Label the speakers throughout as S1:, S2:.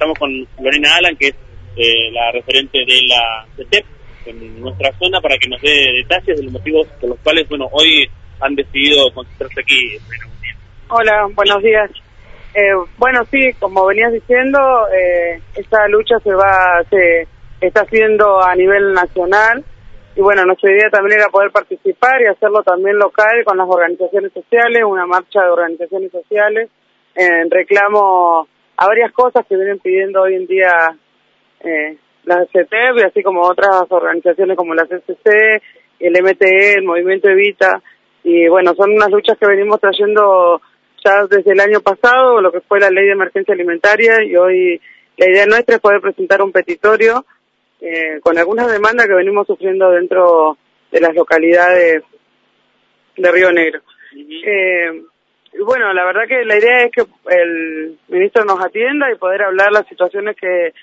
S1: estamos con Lorena Alan, que es la referente de la CETEP en nuestra zona, para que nos dé detalles de los motivos por los cuales, bueno, hoy han decidido concentrarse aquí.
S2: Hola, buenos días. Bueno, sí, como venías diciendo, esta lucha se está haciendo a nivel nacional, y bueno, nuestra idea también era poder participar y hacerlo también local con las organizaciones sociales, una marcha de organizaciones sociales en reclamo a varias cosas que vienen pidiendo hoy en día la CETEP, y así como otras organizaciones como la CCC, el MTE, el Movimiento Evita. Y bueno, son unas luchas que venimos trayendo ya desde el año pasado, lo que fue la ley de emergencia alimentaria, y hoy la idea nuestra es poder presentar un petitorio con algunas demandas que venimos sufriendo dentro de las localidades de Río Negro. Y bueno, la verdad que la idea es que el ministro nos atienda y poder hablar las situaciones que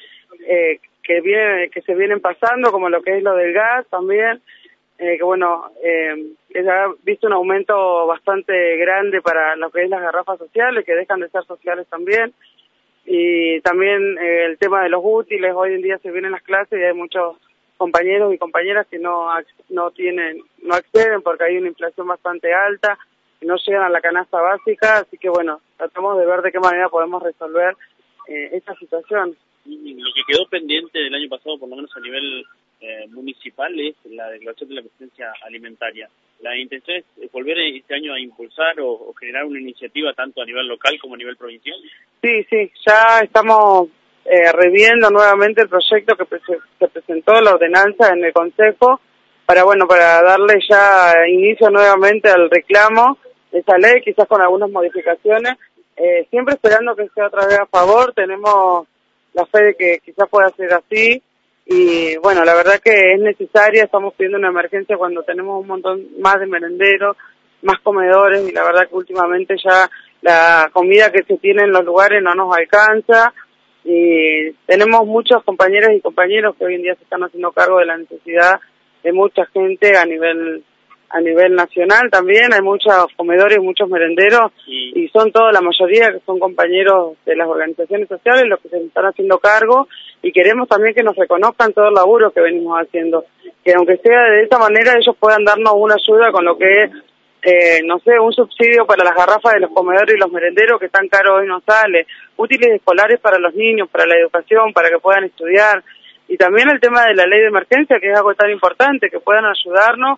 S2: se vienen pasando, como lo que es lo del gas también, que bueno, se ha visto un aumento bastante grande para lo que es las garrafas sociales, que dejan de ser sociales también, y también el tema de los útiles. Hoy en día se vienen las clases y hay muchos compañeros y compañeras que no acceden porque hay una inflación bastante alta y no llegan a la canasta básica, así que bueno, tratamos de ver de qué manera podemos resolver esta situación.
S1: Lo que quedó pendiente del año pasado, por lo menos a nivel municipal, es la declaración de la emergencia alimentaria. ¿La intención es volver este año a impulsar o generar una iniciativa tanto a nivel local como a nivel provincial?
S2: Sí, ya estamos reviendo nuevamente el proyecto que se presentó, la ordenanza en el Consejo, para darle ya inicio nuevamente al reclamo de esa ley, quizás con algunas modificaciones, siempre esperando que sea otra vez a favor. Tenemos la fe de que quizás pueda ser así, y bueno, la verdad que es necesaria. Estamos pidiendo una emergencia cuando tenemos un montón más de merenderos, más comedores, y la verdad que últimamente ya la comida que se tiene en los lugares no nos alcanza, y tenemos muchos compañeras y compañeros que hoy en día se están haciendo cargo de la necesidad de mucha gente a nivel nacional. También hay muchos comedores, muchos merenderos, y son toda la mayoría que son compañeros de las organizaciones sociales los que se están haciendo cargo, y queremos también que nos reconozcan todo el laburo que venimos haciendo, que aunque sea de esa manera ellos puedan darnos una ayuda con lo que es un subsidio para las garrafas de los comedores y los merenderos, que tan caro hoy no sale, útiles escolares para los niños, para la educación, para que puedan estudiar, y también el tema de la ley de emergencia, que es algo tan importante, que puedan ayudarnos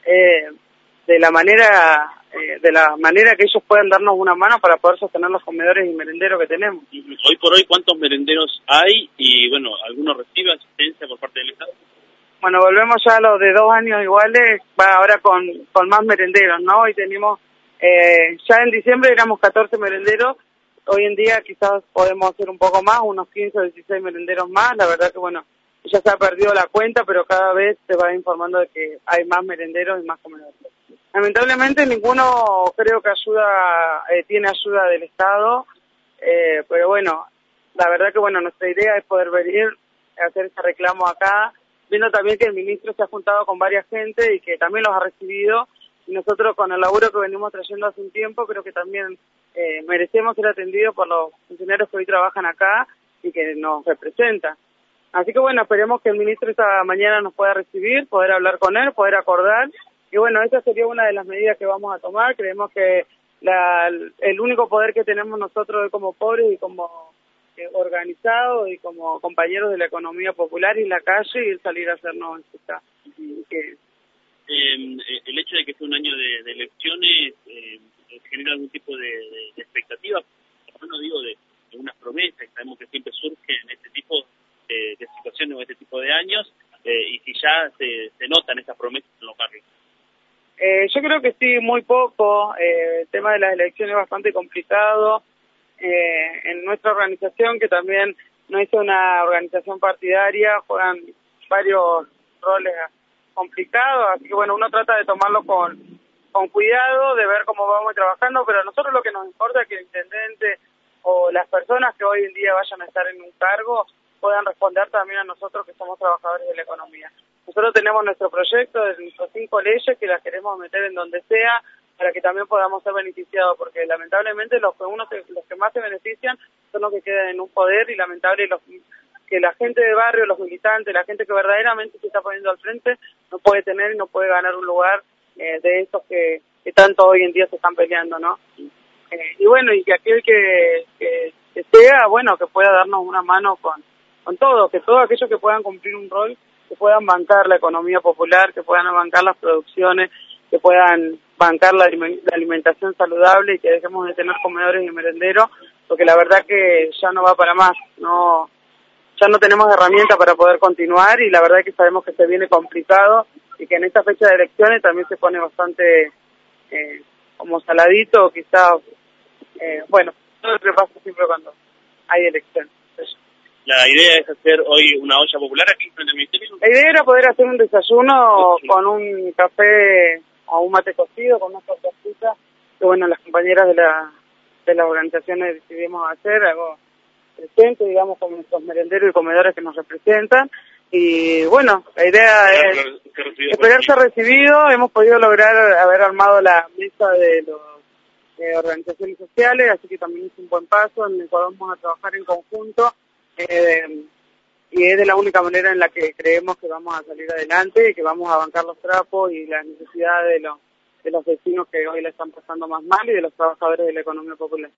S2: de la manera que ellos puedan darnos una mano para poder sostener los comedores y merenderos que tenemos.
S1: Hoy por hoy, ¿cuántos merenderos hay? Y bueno, ¿alguno recibe asistencia por parte del Estado?
S2: Bueno, volvemos ya a los de 2 años iguales, ahora con más merenderos, ¿no? Hoy tenemos, ya en diciembre éramos 14 merenderos, hoy en día quizás podemos hacer un poco más, unos 15 o 16 merenderos más. La verdad que bueno, ya se ha perdido la cuenta, pero cada vez se va informando de que hay más merenderos y más comedores. Lamentablemente ninguno creo que tiene ayuda del Estado, pero bueno, la verdad que bueno, nuestra idea es poder venir a hacer este reclamo acá, viendo también que el ministro se ha juntado con varias gente y que también los ha recibido, y nosotros con el laburo que venimos trayendo hace un tiempo creo que también merecemos ser atendidos por los funcionarios que hoy trabajan acá y que nos representan. Así que bueno, esperemos que el ministro esta mañana nos pueda recibir, poder hablar con él, poder acordar, y bueno, esa sería una de las medidas que vamos a tomar. Creemos que el único poder que tenemos nosotros como pobres y como organizados y como compañeros de la economía popular y la calle, y el salir a hacernos escuchar.
S1: El hecho de que sea un año de elecciones genera algún tipo de expectativa, no digo de unas promesas, sabemos que siempre surgen en este tipo de situaciones o este tipo de años, y si ya se notan esas promesas en los barrios.
S2: Yo creo que sí, muy poco. El tema de las elecciones es bastante complicado. En nuestra organización, que también no es una organización partidaria, juegan varios roles complicados, así que bueno, uno trata de tomarlo con cuidado, de ver cómo vamos trabajando, pero a nosotros lo que nos importa es que el intendente o las personas que hoy en día vayan a estar en un cargo puedan responder también a nosotros que somos trabajadores de la economía. Nosotros tenemos nuestro proyecto de nuestras 5 leyes que las queremos meter en donde sea, para que también podamos ser beneficiados, porque lamentablemente los que más se benefician son los que quedan en un poder, y lamentable que la gente de barrio, los militantes, la gente que verdaderamente se está poniendo al frente, no puede tener y no puede ganar un lugar de esos que tanto hoy en día se están peleando, ¿no? Y bueno, y que aquel que sea, bueno, que pueda darnos una mano con todo, que todos aquellos que puedan cumplir un rol, que puedan bancar la economía popular, que puedan bancar las producciones, que puedan bancar la alimentación saludable, y que dejemos de tener comedores y merenderos, porque la verdad que ya no va para más, ya no tenemos herramientas para poder continuar, y la verdad que sabemos que se viene complicado, y que en esta fecha de elecciones también se pone bastante como saladito, quizás, bueno, todo lo que pasa siempre cuando hay elecciones.
S1: La idea es hacer hoy una olla popular aquí frente al Ministerio.
S2: La idea era poder hacer un desayuno con un café o un mate cocido, con unas tortas, que bueno, las compañeras de las organizaciones decidimos hacer algo presente, digamos, con nuestros merenderos y comedores que nos representan. Y bueno, la idea es esperar ser recibido. Hemos podido lograr haber armado la mesa de las organizaciones sociales, así que también es un buen paso en el cual vamos a trabajar en conjunto, y es de la única manera en la que creemos que vamos a salir adelante y que vamos a bancar los trapos y las necesidades de los vecinos que hoy la están pasando más mal, y de los trabajadores de la economía popular.